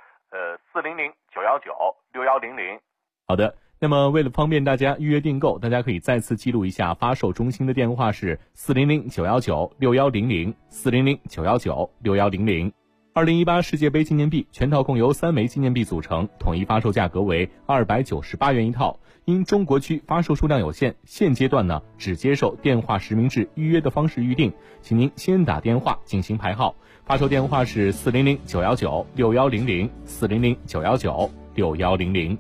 Speaker 14: 400-919-6100。
Speaker 13: 好的，那么为了方便大家预约订购，大家可以再次记录一下发售中心的电话是400-919-6100 400-919-6100。2018世界杯纪念币全套共由3枚纪念币组成，统一发售价格为298元一套。因中国区发售数量有限，现阶段呢只接受电话实名制预约的方式预定，请您先打电话进行排号。发售电话是400-919-6100 400-919-6100。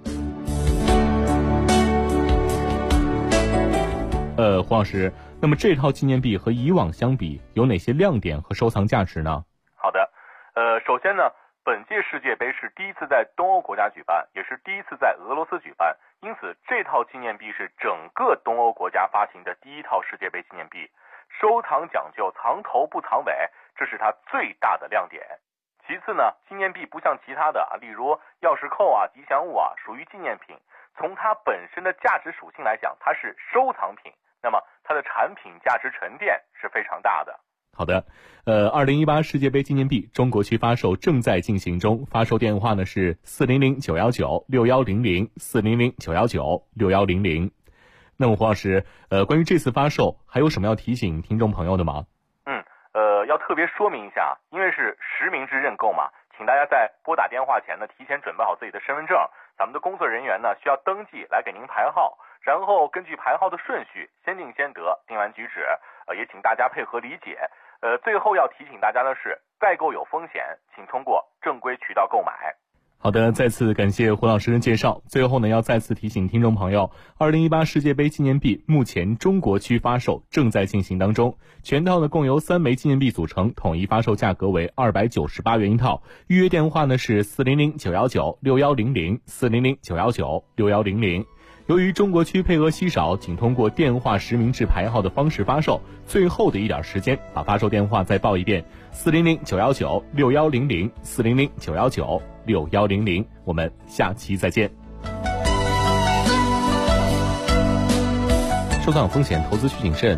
Speaker 13: 胡老师，那么这套纪念币和以往相比有哪些亮点和收藏价值呢？
Speaker 14: 好的，首先呢，本届世界杯是第一次在东欧国家举办，也是第一次在俄罗斯举办，因此这套纪念币是整个东欧国家发行的第一套世界杯纪念币。收藏讲究藏头不藏尾，这是它最大的亮点。其次呢，纪念币不像其他的例如钥匙扣吉祥物属于纪念品，从它本身的价值属性来讲，它是收藏品，那么它的产品价值沉淀是非常大的。
Speaker 13: 好的，2018世界杯纪念币中国区发售正在进行中，发售电话呢是400-919-6100 400-919-6100。那么胡老师，关于这次发售还有什么要提醒听众朋友的吗？
Speaker 14: 要特别说明一下，因为是实名制认购嘛，请大家在拨打电话前呢，提前准备好自己的身份证，咱们的工作人员呢需要登记来给您排号，然后根据排号的顺序先定先得，定完举止，也请大家配合理解。最后要提醒大家的是，代购有风险，请通过正规渠道购买。
Speaker 13: 好的，再次感谢胡老师的介绍。最后呢，要再次提醒听众朋友，2018世界杯纪念币目前中国区发售正在进行当中，全套呢共由3枚纪念币组成，统一发售价格为298元一套。预约电话呢是400-919-6100 400-919-6100。 由于中国区配额稀少，仅通过电话实名制排号的方式发售，最后的一点时间，把发售电话再报一遍：400-919-6100，400-919-6100。我们下期再见。收藏风险，投资需谨慎。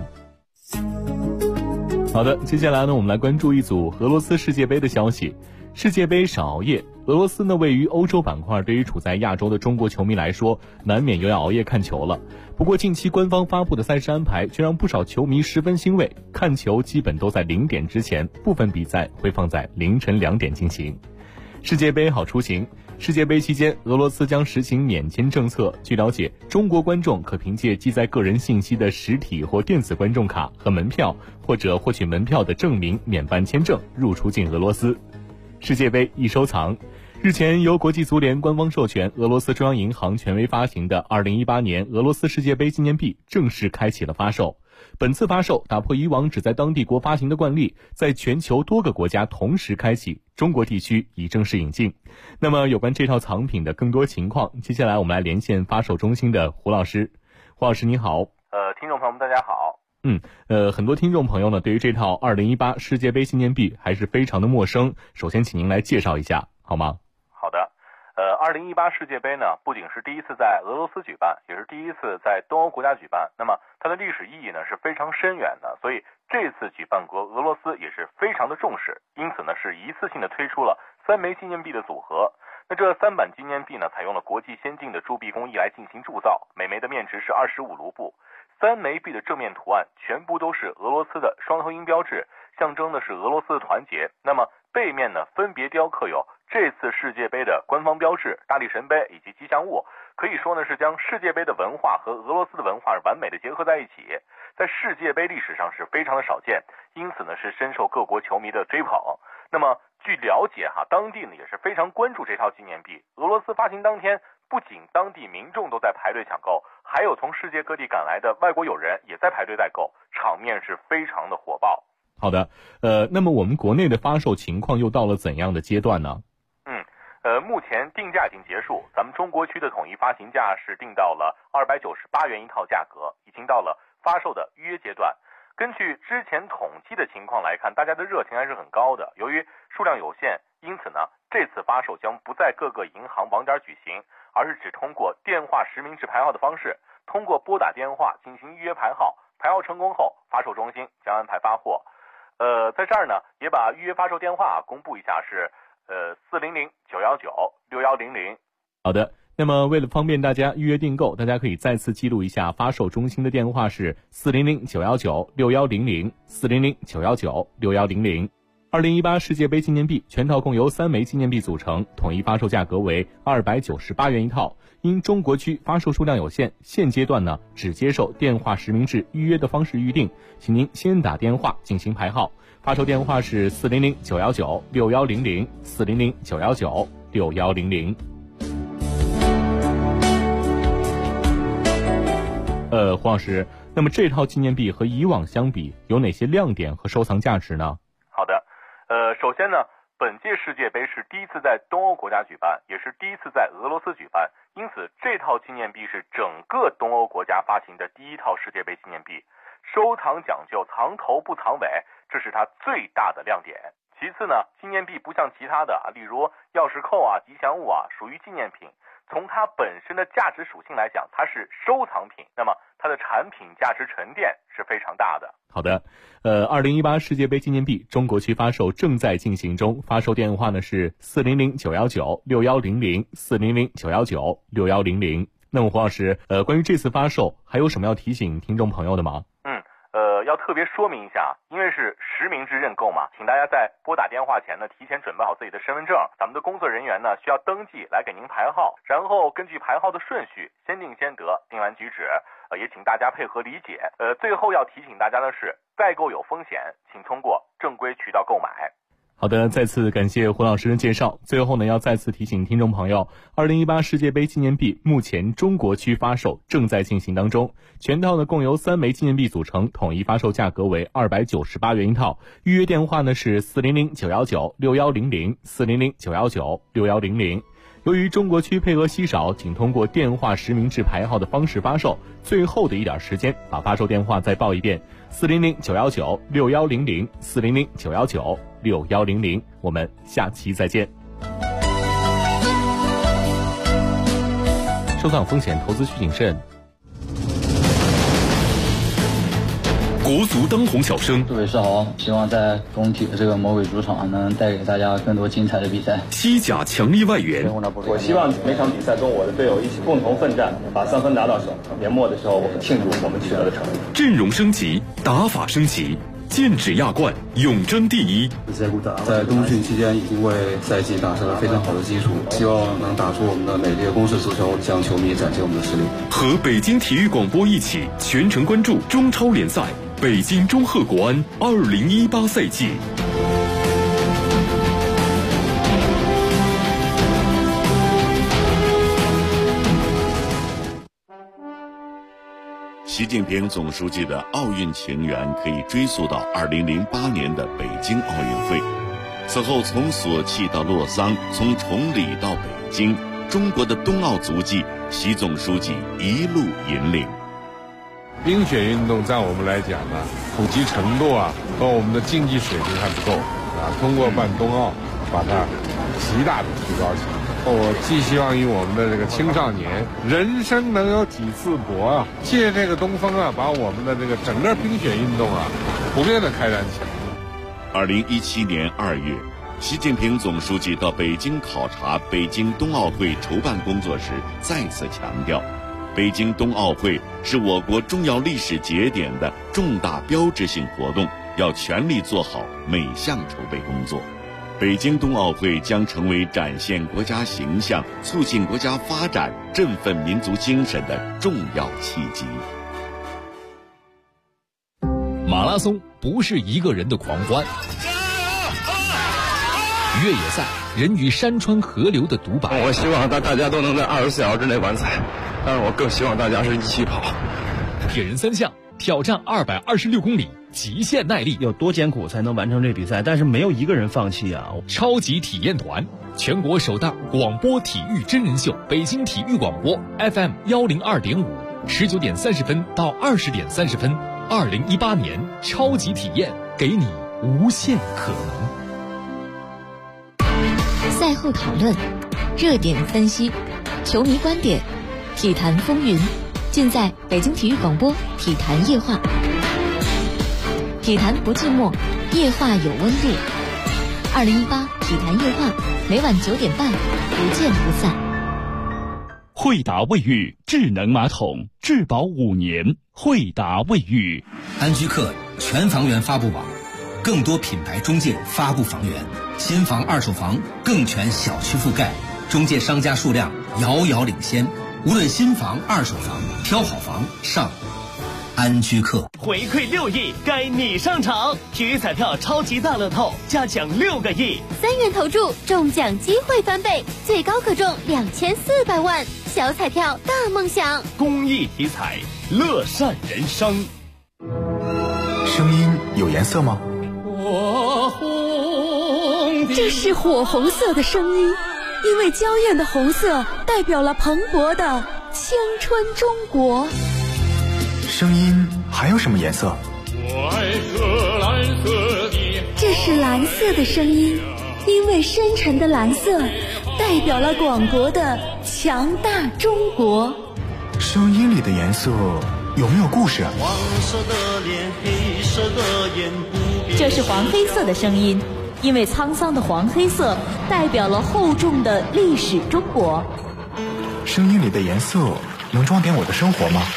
Speaker 13: 好的，接下来呢，我们来关注一组俄罗斯世界杯的消息。世界杯少熬夜，俄罗斯呢位于欧洲板块，对于处在亚洲的中国球迷来说，难免又要熬夜看球了。不过近期官方发布的赛事安排却让不少球迷十分欣慰，看球基本都在0点之前，部分比赛会放在凌晨2点进行。世界杯好出行。世界杯期间，俄罗斯将实行免签政策。据了解，中国观众可凭借记载个人信息的实体或电子观众卡和门票，或者获取门票的证明免办签证入出境俄罗斯。世界杯易收藏。日前，由国际足联官方授权，俄罗斯中央银行权威发行的2018年俄罗斯世界杯纪念币正式开启了发售。本次发售打破以往只在当地国发行的惯例，在全球多个国家同时开启，中国地区已正式引进。那么有关这套藏品的更多情况，接下来我们来连线发售中心的胡老师。胡老师你好。
Speaker 14: 听众朋友们大家好。
Speaker 13: 很多听众朋友呢对于这套2018世界杯纪念币还是非常的陌生，首先请您来介绍一下好吗？
Speaker 14: 好的。2018世界杯呢，不仅是第一次在俄罗斯举办，也是第一次在东欧国家举办。那么它的历史意义呢是非常深远的，所以这次举办国俄罗斯也是非常的重视，因此呢是一次性的推出了3枚纪念币的组合。那这3版纪念币呢，采用了国际先进的铸币工艺来进行铸造，每枚的面值是25卢布。3枚币的正面图案全部都是俄罗斯的双头鹰标志，象征的是俄罗斯的团结。那么背面呢，分别雕刻有这次世界杯的官方标志、大力神杯以及吉祥物，可以说呢是将世界杯的文化和俄罗斯的文化完美的结合在一起，在世界杯历史上是非常的少见，因此呢是深受各国球迷的追捧。那么据了解当地呢也是非常关注这套纪念币。俄罗斯发行当天，不仅当地民众都在排队抢购，还有从世界各地赶来的外国友人也在排队代购，场面是非常的火爆。
Speaker 13: 好的，那么我们国内的发售情况又到了怎样的阶段呢？
Speaker 14: 目前定价已经结束，咱们中国区的统一发行价是定到了298元一套价格，已经到了发售的预约阶段。根据之前统计的情况来看，大家的热情还是很高的。由于数量有限，因此呢，这次发售将不在各个银行网点举行，而是只通过电话实名制排号的方式，通过拨打电话进行预约排号，排号成功后，发售中心将安排发货。在这儿呢，也把预约发售电话公布一下，是400-919-6100。
Speaker 13: 好的，那么为了方便大家预约订购，大家可以再次记录一下发售中心的电话是400-919-6100， 400-919-6100。2018世界杯纪念币全套共由3枚纪念币组成，统一发售价格为298元一套。因中国区发售数量有限，现阶段呢只接受电话实名制预约的方式预定，请您先打电话进行排号。发售电话是400-919-6100， 400-919-6100。黄老师，那么这套纪念币和以往相比，有哪些亮点和收藏价值呢？
Speaker 14: 好的，首先呢，本届世界杯是第一次在东欧国家举办，也是第一次在俄罗斯举办，因此这套纪念币是整个东欧国家发行的第一套世界杯纪念币。收藏讲究藏头不藏尾，这是它最大的亮点。其次呢，纪念币不像其他的例如钥匙扣吉祥物属于纪念品，从它本身的价值属性来讲，它是收藏品，那么它的产品价值沉淀是非常大的。
Speaker 13: 好的，2018世界杯纪念币中国区发售正在进行中，发售电话呢是400-919-6100， 400-919-6100。那么黄老师，关于这次发售还有什么要提醒听众朋友的吗？
Speaker 14: 要特别说明一下，因为是实名制认购嘛，请大家在拨打电话前呢，提前准备好自己的身份证，咱们的工作人员呢需要登记来给您排号，然后根据排号的顺序，先定先得，定完举止，也请大家配合理解。最后要提醒大家的是，代购有风险，请通过正规渠道购买。
Speaker 13: 好的，再次感谢胡老师的介绍。最后呢，要再次提醒听众朋友，2018世界杯纪念币目前中国区发售正在进行当中，全套呢共由3枚纪念币组成，统一发售价格为298元一套。预约电话呢是400-919-6100， 400-919-6100。 由于中国区配额稀少，仅通过电话实名制排号的方式发售，最后的一点时间，把发售电话再报一遍：400-919-6100，400-919-6100。我们下期再见。收藏风险，投资需谨慎。
Speaker 3: 国足当红小生，
Speaker 15: 诸位是好，希望在工体的这个魔鬼主场能带给大家更多精彩的比赛。
Speaker 3: 西甲强力外援，
Speaker 16: 我希望每场比赛跟我的队友一起共同奋战，把3分拿到手。年末的时候，我们庆祝我们取得的成绩。
Speaker 3: 阵容升级，打法升级，剑指亚冠，永争第一。
Speaker 17: 在冬训期间已经为赛季打下了非常好的基础，希望能打出我们的美丽的攻势足球，向球迷展现我们的实力。
Speaker 3: 和北京体育广播一起全程关注中超联赛北京中赫国安2018赛季。
Speaker 18: 习近平总书记的奥运情缘可以追溯到2008年的北京奥运会。此后从索契到洛桑，从崇礼到北京，中国的冬奥足迹，习总书记一路引领。
Speaker 19: 冰雪运动在我们来讲呢，普及程度和我们的竞技水平还不够通过办冬奥，把它极大的提高起来。我寄希望于我们的这个青少年，人生能有几次搏借这个东风把我们的这个整个冰雪运动普遍的开展起来。
Speaker 18: 2017年2月，习近平总书记到北京考察北京冬奥会筹办工作时，再次强调，北京冬奥会是我国重要历史节点的重大标志性活动，要全力做好每项筹备工作。北京冬奥会将成为展现国家形象、促进国家发展、振奋民族精神的重要契机。
Speaker 20: 马拉松不是一个人的狂欢，越野赛人与山川河流的独白。
Speaker 21: 我希望大家都能在24小时之内完赛，但是我更希望大家是一起跑。
Speaker 20: 铁人3项挑战226公里，极限耐力，
Speaker 22: 有多艰苦才能完成这比赛？但是没有一个人放弃啊！
Speaker 20: 超级体验团，全国首档广播体育真人秀，北京体育广播 FM 102.5，19点30分到20点30分，2018年超级体验，给你无限可能。
Speaker 9: 赛后讨论，热点分析，球迷观点，体坛风云，尽在北京体育广播体坛夜话。体坛不寂寞，夜话有温度。2018体坛夜话，每晚9点半，不见不散。
Speaker 3: 惠达卫浴智能马桶，质保5年。惠达卫浴。
Speaker 23: 安居客全房源发布网，更多品牌中介发布房源，新房二手房更全小区覆盖，中介商家数量遥遥领先。无论新房二手房，挑好房上安居客。
Speaker 24: 回馈6亿，该你上场！体育彩票超级大乐透，加奖6个亿
Speaker 25: ，3元投注，中奖机会翻倍，最高可中2400万。小彩票大梦想，
Speaker 24: 公益体彩，乐善人生。
Speaker 26: 声音有颜色吗？
Speaker 27: 这是火红色的声音，因为娇艳的红色代表了蓬勃的青春中国。
Speaker 26: 声音还有什么颜色？
Speaker 27: 我爱喝蓝色的。这是蓝色的声音，因为深沉的蓝色代表了广博的强大中国。
Speaker 26: 声音里的颜色有没有故事？
Speaker 2: 黄色的脸，黑色的眼，不变。
Speaker 27: 这是黄黑色的声音，因为沧桑的黄黑色代表了厚重的历史中国。
Speaker 26: 声音里的颜色能装点我的生活吗？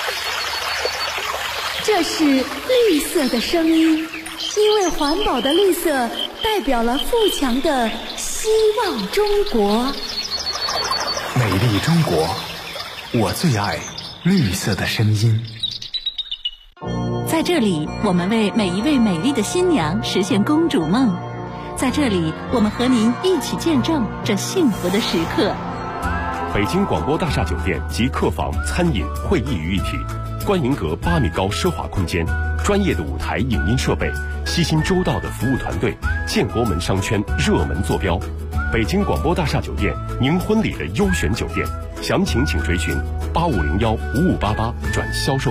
Speaker 27: 这是绿色的声音，因为环保的绿色代表了富强的希望中国。
Speaker 26: 美丽中国，我最爱绿色的声音。
Speaker 27: 在这里，我们为每一位美丽的新娘实现公主梦。在这里，我们和您一起见证这幸福的时刻。
Speaker 1: 北京广播大厦酒店及客房、餐饮、会议于一体，观银阁8米高奢华空间，专业的舞台影音设备，悉心周到的服务团队，建国门商圈热门坐标。 北京广播大厦酒店，您婚礼的优选酒店，详情请追询85015588转销售。